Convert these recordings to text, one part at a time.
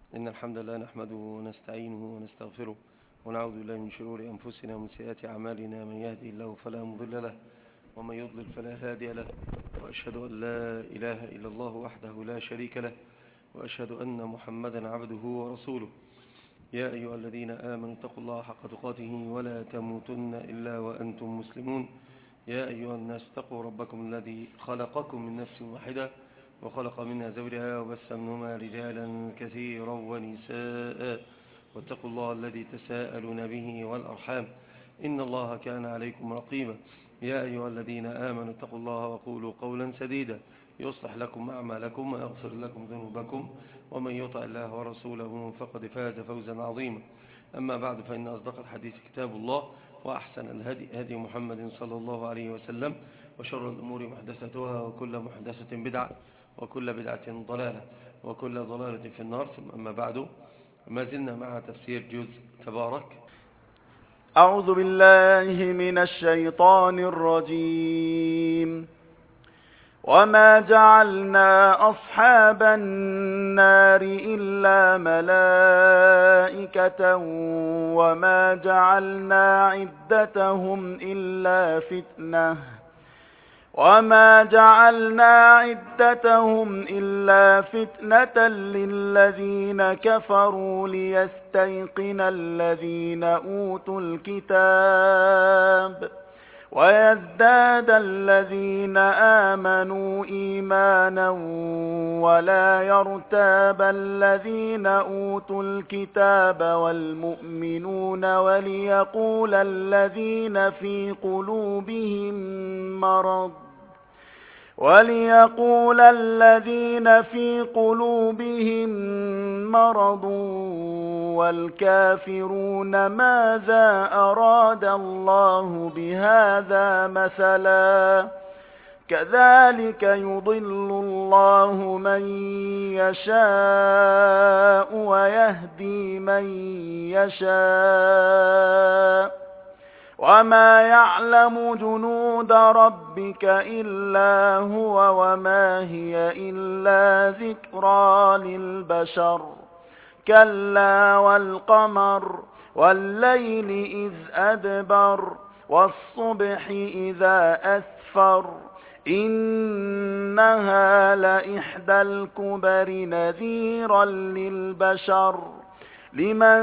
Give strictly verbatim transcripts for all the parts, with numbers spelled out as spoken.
إن الحمد لله نحمده ونستعينه ونستغفره ونعوذ بالله من شرور أنفسنا ومن سيئات أعمالنا. من يهدي الله فلا مضل له ومن يضلل فلا هادي له، وأشهد أن لا إله إلا الله وحده لا شريك له، وأشهد أن محمدا عبده ورسوله. يا أيها الذين آمنوا اتقوا الله حق تقاته ولا تموتن إلا وأنتم مسلمون. يا أيها الناس اتقوا ربكم الذي خلقكم من نفس واحدة وخلق منها زوجها وبث منهما رجالا كثيرا ونساء، واتقوا الله الذي تساءلون به والأرحام إن الله كان عليكم رقيبا. يا أيها الذين آمنوا اتقوا الله وقولوا قولا سديدا يصلح لكم أعمالكم ويغفر لكم ذنوبكم، ومن يطع الله ورسوله فقد فاز فوزا عظيما. أما بعد، فإن أصدق الحديث كتاب الله، وأحسن الهدي هدي محمد صلى الله عليه وسلم، وشر الأمور محدثتها، وكل محدثة بدعة، وكل بدعة ضلالة، وكل ضلالة في النار. ثم أما بعد، ما زلنا مع تفسير جزء تبارك. أعوذ بالله من الشيطان الرجيم. وما جعلنا أصحاب النار إلا ملائكة وما جعلنا عدتهم إلا فتنة وما جعلنا عدتهم إلا فتنة للذين كفروا ليستيقن الذين أوتوا الكتاب ويزداد الذين آمنوا إيمانا ولا يرتاب الذين أوتوا الكتاب والمؤمنون وليقول الذين في قلوبهم مرض وليقول الذين في قلوبهم مرض والكافرون ماذا أراد الله بهذا مثلا كذلك يضل الله من يشاء ويهدي من يشاء وما يعلم جنود ربك إلا هو وما هي إلا ذكرى للبشر كلا والقمر والليل إذ أدبر والصبح إذا أسفر إنها لإحدى الكبر نذيرا للبشر لمن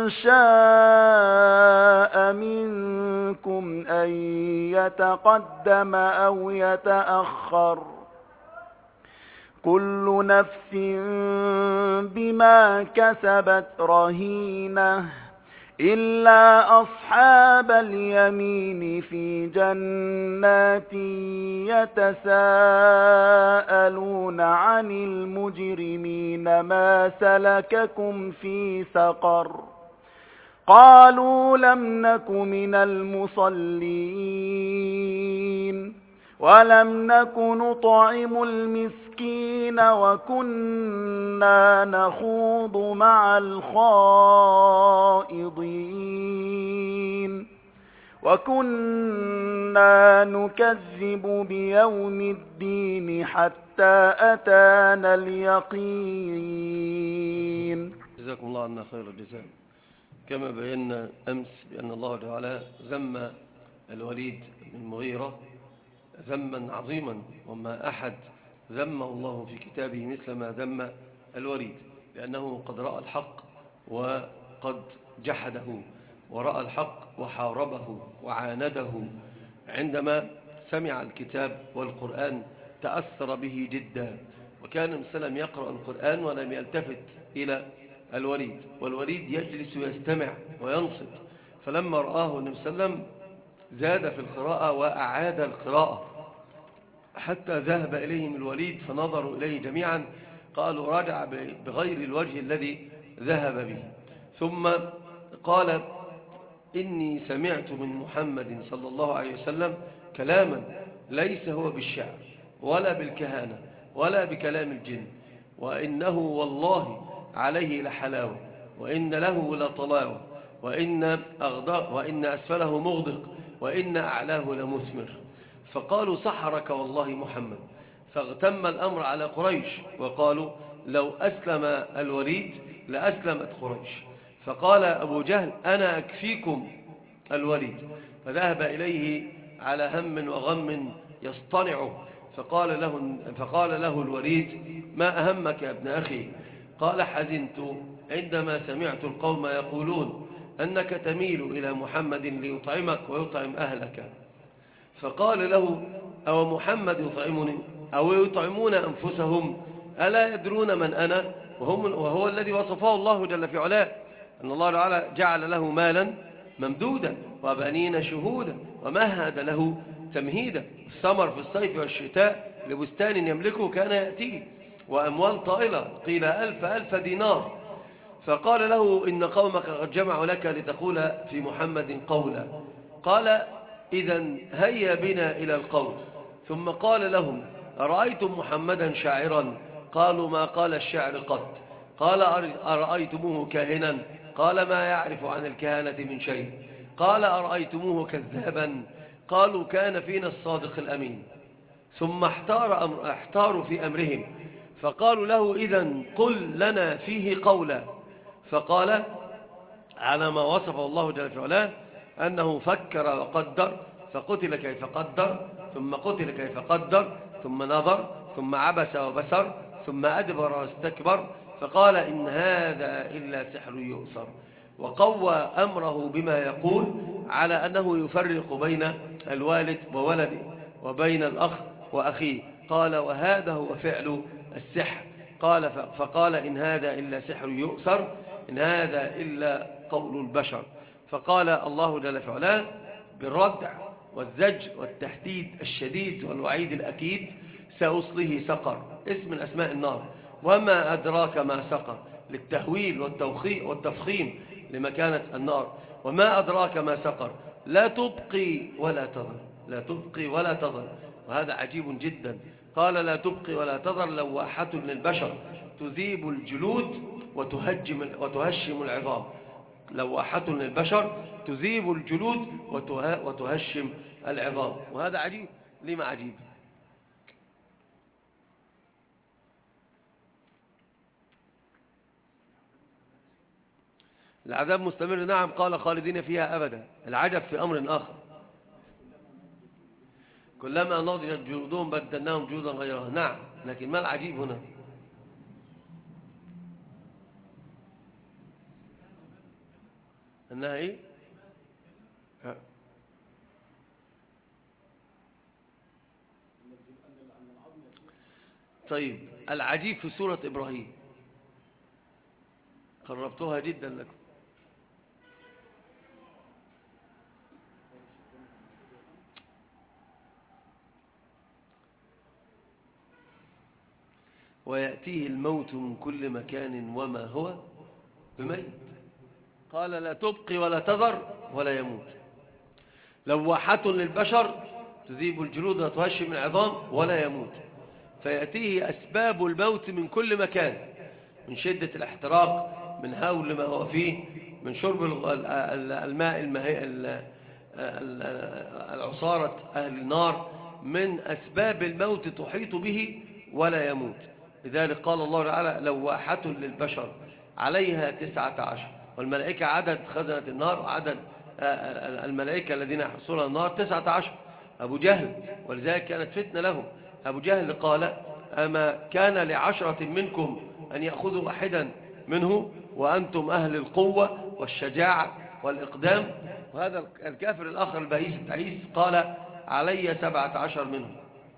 شاء منكم أن يتقدم أو يتأخر كل نفس بما كسبت رهينة إلا أصحاب اليمين في جنات يتساءلون عن المجرمين ما سلككم في سقر قالوا لم نك من المصلين ولم نك نطعم المسكين وكنا نخوض مع الخائضين وكنا نكذب بيوم الدين حتى أتانا اليقين. جزاكم الله عنا خير الجزاء. كما بينا أمس بأن الله تعالى ذم الوليد بن المغيرة ذما عظيما، وما أحد ذم الله في كتابه مثل ما ذم الوليد، لأنه قد رأى الحق وقد جحده، ورأى الحق وحاربه وعانده. عندما سمع الكتاب والقرآن تأثر به جدا، وكان مسلم يقرأ القرآن ولم يلتفت إلى الوليد، والوليد يجلس ويستمع وينصت. فلما رآه النبي صلى الله عليه وسلم زاد في القراءة وأعاد القراءة حتى ذهب إليهم الوليد فنظروا إليه جميعا، قالوا رجع بغير الوجه الذي ذهب به. ثم قال إني سمعت من محمد صلى الله عليه وسلم كلاما ليس هو بالشعر ولا بالكهانة ولا بكلام الجن، وإنه والله عليه لحلاوة وإن له لطلاوة وإن, أغضاء وإن أسفله مغدق وإن أعلاه لمثمر. فقالوا سحرك والله محمد. فاغتم الأمر على قريش وقالوا لو أسلم الوليد لأسلمت قريش. فقال أبو جهل أنا أكفيكم الوليد، فذهب إليه على هم وغم يصطنعه، فقال له, فقال له الوليد ما أهمك يا ابن أخي؟ قال حزنت عندما سمعت القوم يقولون أنك تميل إلى محمد ليطعمك ويطعم أهلك. فقال له أو محمد يطعمني أو يطعمون أنفسهم؟ ألا يدرون من أنا؟ وهم وهو الذي وصفه الله جل في علاه أن الله تعالى جعل له مالا ممدودا وبنين شهودا ومهد له تمهيدا، الثمر في الصيف والشتاء لبستان يملكه كان يأتيه، وأموال طائلة قيل ألف ألف دينار. فقال له إن قومك قد جمعوا لك لتقول في محمد قولا. قال إذن هيا بنا إلى القول. ثم قال لهم أرأيتم محمدا شاعرا؟ قالوا ما قال الشعر قط. قال أرأيتموه كاهنا؟ قال ما يعرف عن الكهانة من شيء. قال أرأيتموه كذابا؟ قالوا كان فينا الصادق الأمين. ثم احتار أمر احتاروا في أمرهم، فقالوا له إذن قل لنا فيه قولا. فقال على ما وصفه الله جل في علاه أنه فكر وقدر فقتل كيف قدر، ثم قتل كيف قدر، ثم نظر، ثم عبس وبسر، ثم أدبر واستكبر، فقال إن هذا إلا سحر يؤثر. وقوى أمره بما يقول على أنه يفرق بين الوالد وولده وبين الأخ وأخيه. قال وهذا هو فعل السحر. قال فقال إن هذا إلا سحر يؤثر، إن هذا إلا قول البشر. فقال الله جل في علاه بالردع والزج والتهديد الشديد والوعيد الأكيد سأصله سقر، اسم من أسماء النار. وما أدراك ما سقر، للتهويل والتفخيم لمكانة النار. وما أدراك ما سقر، لا تبقي ولا تذر، لا تبقي ولا تذر. وهذا عجيب جدا. قال لا تبقي ولا تذر لواحة للبشر تذيب الجلود وتهجم وتهشم العظام. لواحة للبشر تذيب الجلود وتهشم العظام. وهذا عجيب. لما عجيب؟ العذاب مستمر، نعم. قال خالدين فيها أبدا. العجب في أمر آخر، كلما نضجت جلودهم بدلناهم جلودا غيرها. نعم، لكن ما العجيب هنا؟ أنها إيه؟ طيب، العجيب في سورة إبراهيم قربتها جدا لكم. ويأتيه الموت من كل مكان وما هو بميت. قال لا تبقي ولا تذر ولا يموت. لواحة للبشر تذيب الجلود وتهشم العظام ولا يموت. فيأتيه أسباب الموت من كل مكان، من شدة الاحتراق، من هول ما هو فيه، من شرب الماء العصارة أهل النار، من أسباب الموت تحيط به ولا يموت. لذلك قال الله تعالى لواحة للبشر عليها تسعة عشر. والملائكة عدد خزنة النار وعدد الملائكة الذين يحصلون النار تسعة عشر. أبو جهل، ولذلك كانت فتنة لهم. أبو جهل قال أما كان لعشرة منكم أن يأخذوا واحدا منه وأنتم أهل القوة والشجاعة والإقدام. وهذا الكافر الآخر البئيس التعيس قال علي سبعة عشر منهم،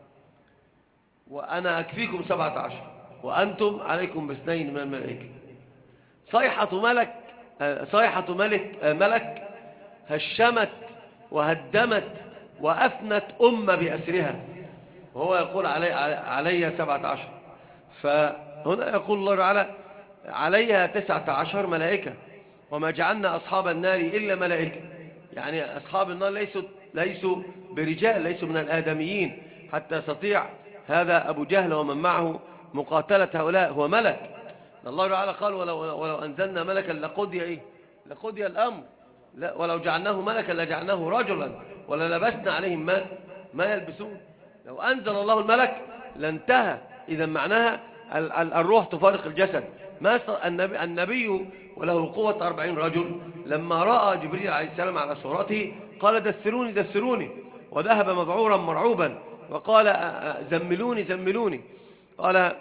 وأنا أكفيكم سبعة عشر وأنتم عليكم باثنين من الملائكة. صيحة ملك صيحة ملك ملك هشمت وهدمت وأفنت أمة بأسرها، وهو يقول علي, علي سبعة عشر. فهنا يقول الله تعالى عليها تسعة عشر ملائكة وما جعلنا أصحاب النار إلا ملائكة. يعني أصحاب النار ليسوا, ليسوا برجال، ليسوا من الآدميين حتى يستطيع هذا أبو جهل ومن معه مقاتلة هؤلاء. هو ملك. الله تعالى قال ولو, ولو أنزلنا ملكا لقضي إيه؟ لقضي الأمر. لا، ولو جعلناه ملكا لجعلناه رجلا وللبسنا عليهم ما, ما يلبسون. لو أنزل الله الملك لانتهى. إذا معناها الروح تفارق الجسد. ما النبي, النبي وله قوة أربعين رجل لما رأى جبريل عليه السلام على صورته قال دثروني دثروني، وذهب مذعورا مرعوبا وقال زملوني زملوني. قال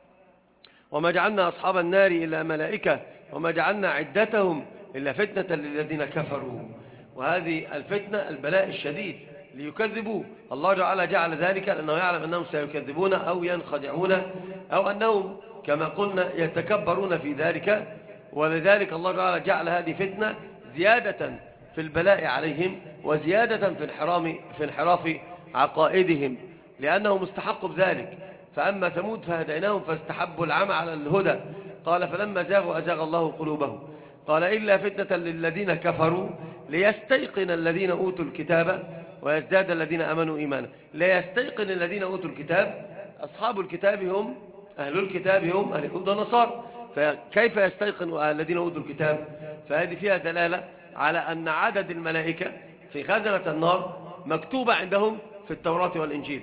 وما جعلنا أصحاب النار إلا ملائكة وما جعلنا عدتهم إلا فتنة للذين كفروا. وهذه الفتنة البلاء الشديد ليكذبوا. الله تعالى جعل ذلك لأنه يعلم أنهم سيكذبون أو ينخدعون أو أنهم كما قلنا يتكبرون في ذلك، ولذلك الله تعالى جعل هذه فتنة زيادة في البلاء عليهم وزيادة في انحرام في انحراف عقائدهم، لأنهم استحقوا بذلك. فأما ثمود فهديناهم فاستحبوا العمى على الهدى. قال فلما زاغوا أزاغ الله قلوبهم. قال إلا فتنة للذين كفروا ليستيقن الذين أوتوا الكتاب ويزداد الذين آمنوا إيمانا. ليستيقن الذين أوتوا الكتاب، أصحاب الكتاب هم أهل الكتاب هم أهل اليهود والنصارى، فكيف يستيقن الذين أوتوا الكتاب؟ فهذه فيها دلالة على أن عدد الملائكة في خزنة النار مكتوبة عندهم في التوراة والإنجيل،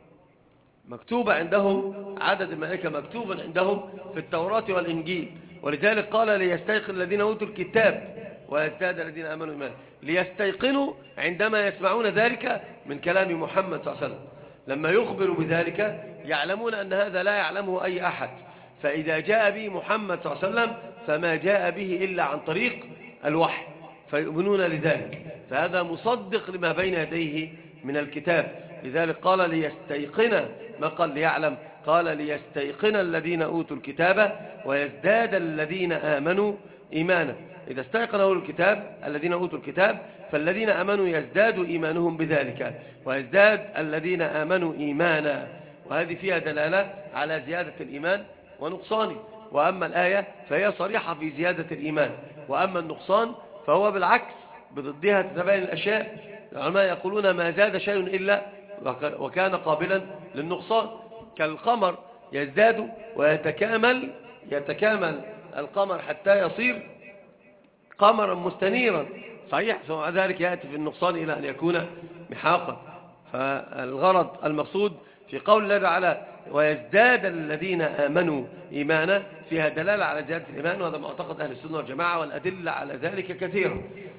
مكتوبة عندهم عدد الملائكة مكتوبا عندهم في التوراة والإنجيل. ولذلك قال ليستيقن الذين أوتوا الكتاب ويزداد الذين آمنوا إيمانا. ليستيقنوا عندما يسمعون ذلك من كلام محمد صلى الله عليه وسلم، لما يخبر بذلك يعلمون أن هذا لا يعلمه أي أحد، فإذا جاء به محمد صلى الله عليه وسلم فما جاء به إلا عن طريق الوحي فيؤمنون لذلك، فهذا مصدق لما بين يديه من الكتاب. لذلك قال ليستيقن، ما قال ليعلم، قال ليستيقن الذين أوتوا الكتاب ويزداد الذين آمنوا إيمانا. إذا استيقنوا الكتاب الذين أوتوا الكتاب فالذين آمنوا يزداد إيمانهم بذلك ويزداد الذين آمنوا إيمانا. وهذه فيها دلالة على زيادة الإيمان ونقصانه. وأما الآية فهي صريحة في زيادة الإيمان، وأما النقصان فهو بالعكس بضدها تتبين الأشياء. العلماء يقولون ما زاد شيء إلا وكان قابلا للنقصان، كالقمر يزداد ويتكامل، يتكامل القمر حتى يصير قمرا مستنيرا صحيح، ثم ذلك يأتي في النقصان إلى أن يكون محاقا. فالغرض المقصود في قول الله تعالى ويزداد الذين آمنوا إيمانا فيها دلالة على زيادة الإيمان، وهذا معتقد أهل السنة والجماعة، والأدلة على ذلك كثيرة،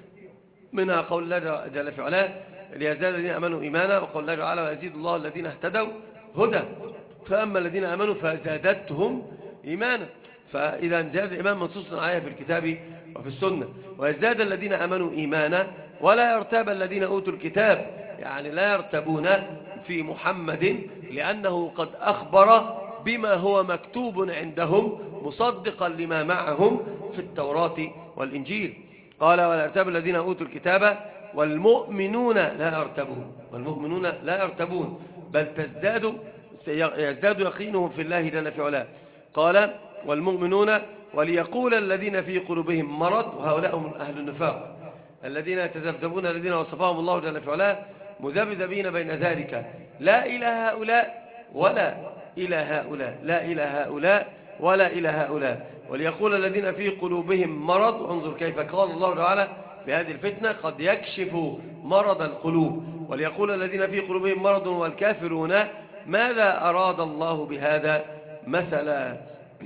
منها قول الله جل في علاه ليزداد الذين آمنوا إيمانا، وقول الله تعالى ويزيد الله الذين اهتدوا هدى. فأما الذين آمنوا فزادتهم إيمانا، فإذا زاد الإيمان منصوص عليه في الكتاب وفي السنة. ويزداد الذين آمنوا إيمانا ولا يرتاب الذين أوتوا الكتاب، يعني لا يرتبون في محمد لأنه قد أخبر بما هو مكتوب عندهم مصدقا لما معهم في التوراة والإنجيل. قال ولا يرتاب الذين أوتوا الكتاب والمؤمنون لا يرتبون، والمؤمنون لا يرتبون بل تزداد يزداد يقينهم في الله جل في علاه. قال والمؤمنون وليقول الذين في قلوبهم مرض، وهؤلاء هم أهل النفاق الذين يتذبذبون الذين وصفهم الله جل في علاه مذبذبين بين ذلك لا إلى هؤلاء ولا إلى هؤلاء، لا إلى هؤلاء ولا إلى هؤلاء. وليقول الذين في قلوبهم مرض، انظر كيف قال الله تعالى في هذه الفتنة قد يكشف مرض القلوب. وليقول الذين في قلوبهم مرض والكافرون ماذا أراد الله بهذا مثلا.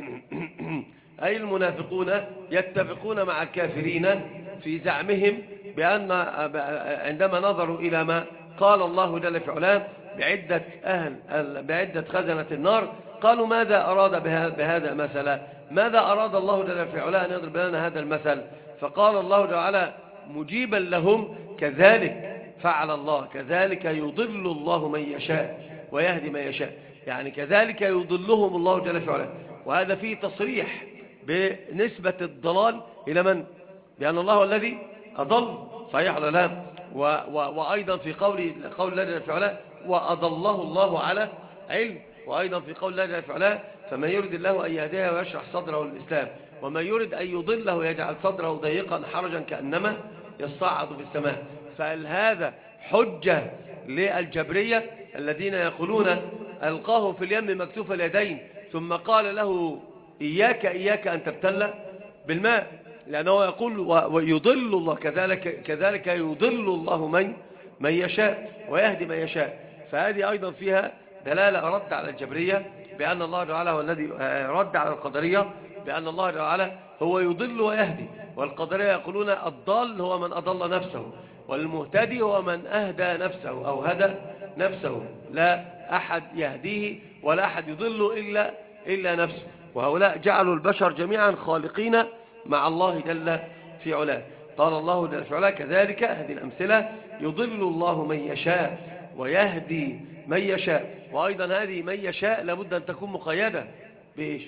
أي المنافقون يتفقون مع الكافرين في زعمهم بأن عندما نظروا إلى ما قال الله جل في علاه بعدة أهل بعدة خزنة النار قالوا ماذا أراد بهذا مثلا، ماذا أراد الله جل في علاه أن يضرب لنا هذا المثل. فقال الله تعالى مجيبا لهم كذلك فعل الله، كذلك يضل الله من يشاء ويهدي من يشاء، يعني كذلك يضلهم الله جل في علاه. وهذا فيه تصريح بنسبة الضلال إلى من؟ بأن الله هو الذي أضل، صحيح ولا لا؟ وأيضا في قول قول الله جل في علاه وأضله الله على علم. وأيضا في قول الله جل في علاه فمن يرد الله أن يهديه ويشرح صدره للإسلام ومن يرد أن يضله يجعل صدره ضيقا حرجا كأنما يصعد في السماء. فهل هذا حجة للجبرية الذين يقولون ألقاه في اليم مكتوف اليدين ثم قال له إياك إياك أن تبتل بالماء، لأنه يقول ويضل الله كذلك كذلك يضل الله من من يشاء ويهدي من يشاء. فهذه أيضا فيها دلالة رد على الجبرية بأن الله تعالى هو الذي رد على القدرية بأن الله تعالى هو يضل ويهدي، والقدرية يقولون الضال هو من أضل نفسه، والمهتدي هو من أهدى نفسه أو هدى نفسه، لا أحد يهديه ولا أحد يضل إلا, إلا نفسه. وهؤلاء جعلوا البشر جميعا خالقين مع الله جل في علاه. قال الله جل في علاه كذلك، هذه الأمثلة، يضل الله من يشاء ويهدي من يشاء. وأيضا هذه من يشاء لابد أن تكون مقيدة بإيش؟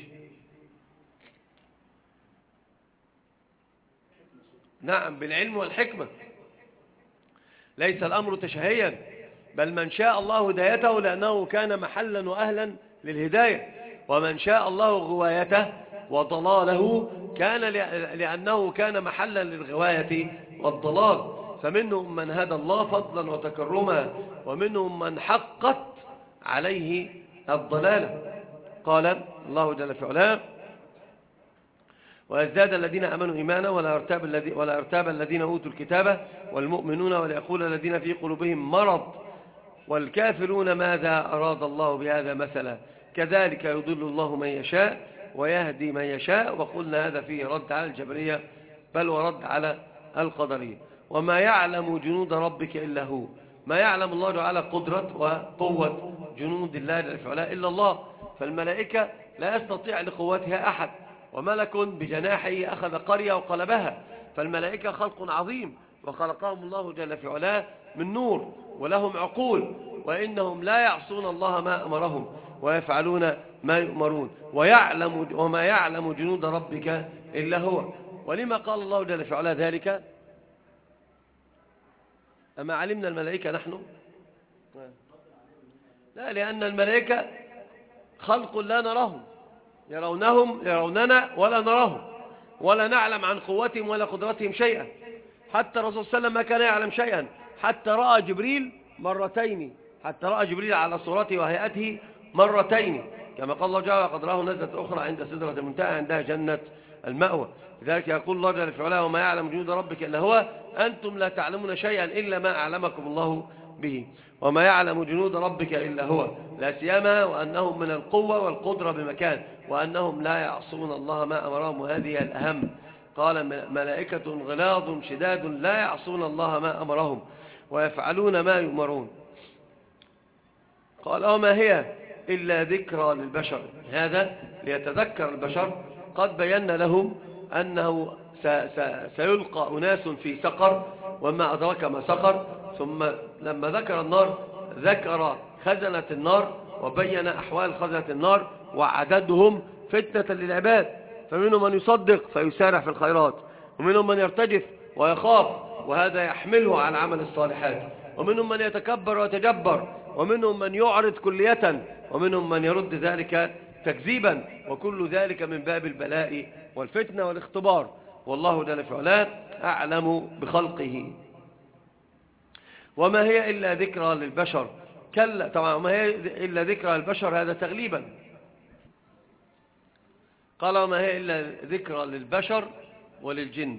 نعم، بالعلم والحكمة. ليس الأمر تشهيا، بل من شاء الله هدايته لأنه كان محلا وأهلا للهداية، ومن شاء الله غوايته وضلاله كان لأنه كان محلا للغواية والضلال. فمنهم من هدى الله فضلا وتكرما، ومنهم من حقت عليه الضلالة. قال الله جل في علاه ويزداد الذين آمنوا إيمانا ولا يرتاب الذين ولا يرتاب الذين أوتوا الكتاب والمؤمنون وليقول الذين في قلوبهم مرض والكافرون ماذا أراد الله بهذا مثلا كذلك يضل الله من يشاء ويهدي من يشاء. وقلنا هذا فيه رد على الجبرية بل ورد على القدرية. وما يعلم جنود ربك إلا هو، ما يعلم الله تعالى قدرة وقوة جنود الله جل في علاه إلا الله. فالملائكة لا يستطيع لقوتها أحد، وملك بجناحه أخذ قرية وقلبها. فالملائكة خلق عظيم، وخلقهم الله جل في علاه من نور، ولهم عقول، وإنهم لا يعصون الله ما أمرهم ويفعلون ما يؤمرون. ويعلم وما يعلم جنود ربك إلا هو. ولما قال الله جل في علاه ذلك؟ أما علمنا الملائكة نحن؟ لا، لأن الملائكة خلق لا نراهم، يرونهم يروننا ولا نراهم، ولا نعلم عن قوتهم ولا قدرتهم شيئا. حتى الرسول صلى الله عليه وسلم ما كان يعلم شيئا، حتى رأى جبريل مرتين، حتى رأى جبريل على صورته وهيئته مرتين، كما قال الله جل قد راه نزلة أخرى عند سدرة المنتهى عندها جنة المأوى. لذلك يقول الله جل في علاه وما يعلم جنود ربك إلا هو أنتم لا تعلمون شيئا إلا ما أعلمكم الله به. وما يعلم جنود ربك إلا هو، لا سيما وأنهم من القوة والقدرة بمكان، وأنهم لا يعصون الله ما أمرهم، وهذه الأهم. قال ملائكة غلاظ شداد لا يعصون الله ما أمرهم ويفعلون ما يؤمرون. قال وما هي إلا ذكرى للبشر، هذا ليتذكر البشر. قد بينا لهم أنه سيلقى أناس في سقر، وما أدرك ما سقر. ثم لما ذكر النار ذكر خزنة النار، وبين أحوال خزنة النار وعددهم فتنة للعباد. فمنهم من يصدق فيسارع في الخيرات، ومنهم من يرتجف ويخاف وهذا يحمله على عمل الصالحات، ومنهم من يتكبر ويتجبر، ومنهم من يعرض كلية، ومنهم من يرد ذلك تكذيبا. وكل ذلك من باب البلاء والفتنة والاختبار، والله جل في علاه أعلم بخلقه. وما هي إلا ذكرى للبشر، كلا طبعا وما هي إلا ذكرى للبشر هذا تغليبا. قال وما هي إلا ذكرى للبشر وللجن.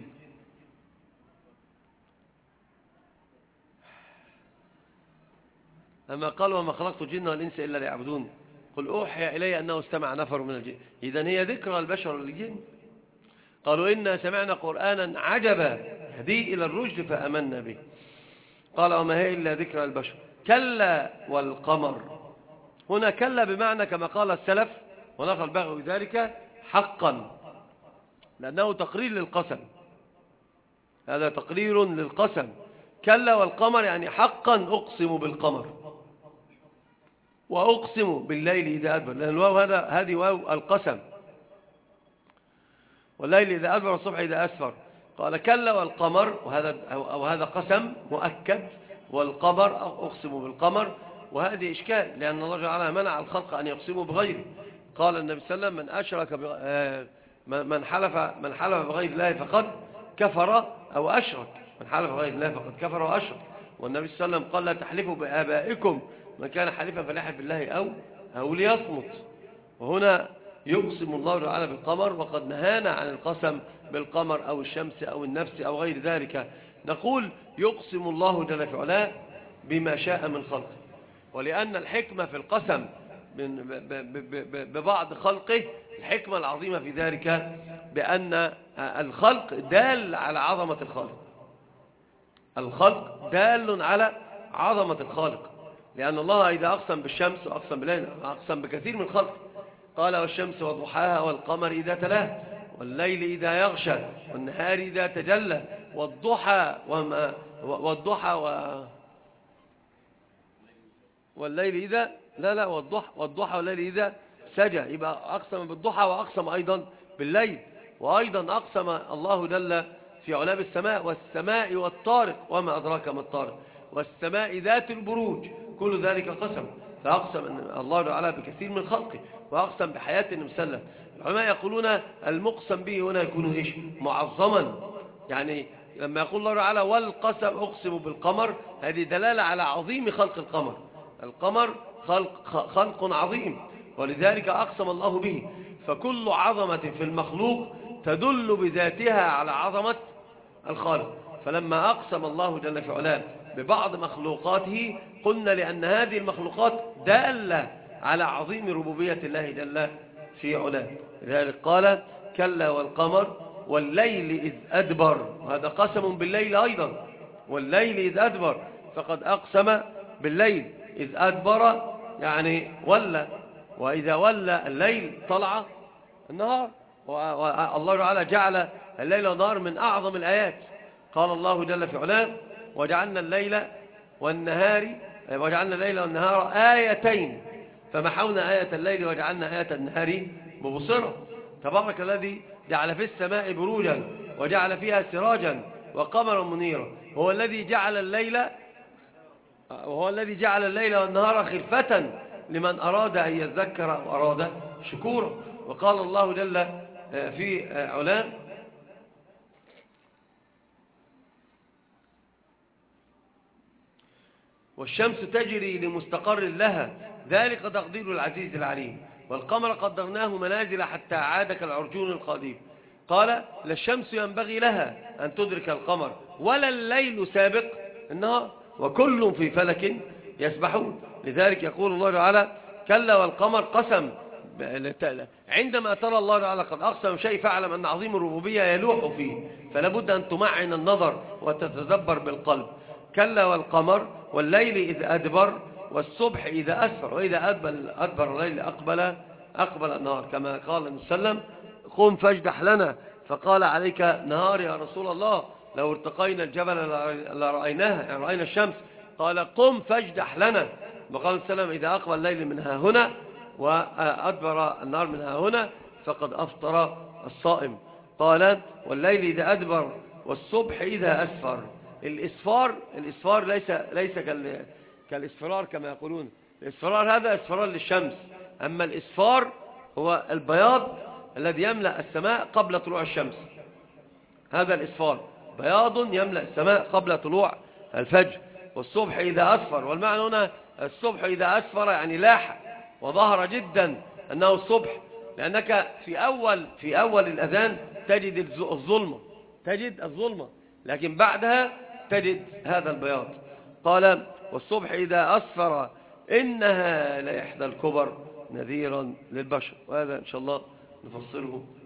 أما قال وما خلقت الجن والإنس إلا ليعبدون قل أوحي إلي أنه استمع نفر من الجن. إذن هي ذكرى البشر والجن. قالوا إنا سمعنا قرآنا عجبا يهدي إلى الرشد فآمنا به. قال وما هي إلا ذكرى البشر كلا والقمر. هنا كلا بمعنى كما قال السلف ونقل البغوي ذلك حقا، لأنه تقرير للقسم، هذا تقرير للقسم. كلا والقمر يعني حقا أقسم بالقمر وأقسم بالليل إذا أدبر، لأن الواو هذا هذه واو القسم، والليل إذا أدبر والصبح إذا أسفر. قال كلا والقمر، وهذا أو هذا قسم مؤكد، والقمر أقسم بالقمر، وهذه إشكال لأن الله تعالى منع الخلق أن يقسموا بغيره. قال النبي صلى الله عليه وسلم من أشرك من حلف من حلف بغير الله فقد كفر أو أشرك، من حلف بغير الله فقد كفر وأشرك. والنبي صلى الله عليه وسلم قال لا تحلفوا بآبائكم، من كان حليفا فليحلف بالله أو أو ليصمت. وهنا يقسم الله تعالى بالقمر، وقد نهانا عن القسم بالقمر أو الشمس أو النفس أو غير ذلك. نقول يقسم الله جل في علاه بما شاء من خلقه، ولأن الحكمة في القسم ببعض خلقه. الحكمة العظيمة في ذلك بأن الخلق دال على عظمة الخالق، الخلق دال على عظمة الخالق، لأن الله إذا أقسم بالشمس وأقسم بالليل أقسم بكثير من خلقه. قال والشمس وضحاها والقمر إذا تلاها والليل إذا يغشى والنهار إذا تجلى والضحى وما والضحى و والليل إذا لا لا والضحى والضحى والليل إذا سجى. يبقى أقسم بالضحى وأقسم أيضا بالليل، وأيضا أقسم الله جل في علام السماء والسماء والطارق وما أدراك ما الطارق والسماء ذات البروج، كل ذلك قسم. فأقسم أن الله تعالى بكثير من خلقه، وأقسم بحياة النبي صلى الله عليه وسلم. العلماء يقولون المقسم به هنا يكون إيش؟ معظما. يعني لما يقول الله تعالى والقسم أقسم بالقمر، هذه دلالة على عظيم خلق القمر. القمر خلق, خلق عظيم، ولذلك أقسم الله به. فكل عظمة في المخلوق تدل بذاتها على عظمة الخالق. فلما أقسم الله جل في علاه ببعض مخلوقاته قلنا لأن هذه المخلوقات دالة على عظيم ربوبية الله جل في علاه. لذلك قال كلا والقمر والليل إذ أدبر، وهذا قسم بالليل أيضا، والليل إذ أدبر، فقد أقسم بالليل إذ أدبر يعني ولى، وإذا ولى الليل طلع النهار. والله تعالى جعل الليل والنهار من أعظم الآيات. قال الله جل في علاه وجعلنا الليل والنهار وجعلنا الليل والنهار آيتين فمحونا آية الليل وجعلنا آية النهار مبصرة. تبارك الذي جعل في السماء بروجا وجعل فيها سراجا وقمرا منيرا، هو الذي جعل الليل وهو الذي جعل الليل والنهار خلفة لمن أراد أن يذكر وأراد شكورا. وقال الله جل في علاه والشمس تجري لمستقر لها ذلك تقدير العزيز العليم، والقمر قدرناه منازل حتى عاد كالعرجون القديم. قال لا الشمس ينبغي لها أن تدرك القمر ولا الليل سابق النهار وكل في فلك يسبحون. لذلك يقول الله تعالى كلا والقمر قسم. عندما ترى الله تعالى قد أقسم شيء فاعلم أن عظيم الربوبية يلوح فيه، فلا بد أن تمعن النظر وتتدبر بالقلب. كلا والقمر والليل إذ أدبر والصبح إذا أسفر وإذا أدبر, أدبر الليل أقبل, أقبل النهار، كما قال النبي صلى الله عليه وسلم قم فاجدح لنا، فقال عليك نهار يا رسول الله لو ارتقينا الجبل لرأيناها، يعني رأينا الشمس. قال قم فاجدح لنا، وقال النبي صلى الله عليه وسلم إذا أقبل الليل منها هنا وأدبر النهار منها هنا فقد أفطر الصائم. قال والليل إذا أدبر والصبح إذا أسفر. الإسفار الإسفار ليس ليس كالإسفرار كما يقولون. الإسفرار هذا إسفرار للشمس، أما الإسفار هو البياض الذي يملأ السماء قبل طلوع الشمس، هذا الإسفار بياض يملأ السماء قبل طلوع الفجر. والصبح إذا أسفر، والمعنى هنا الصبح إذا أسفر يعني لاح وظهر جدا أنه الصبح، لأنك في أول في أول الأذان تجد الظلمة تجد الظلمة لكن بعدها تجد هذا البياض. قال والصبح إذا أسفر إنها لإحدى الكبر نذيرا للبشر. وهذا إن شاء الله نفصله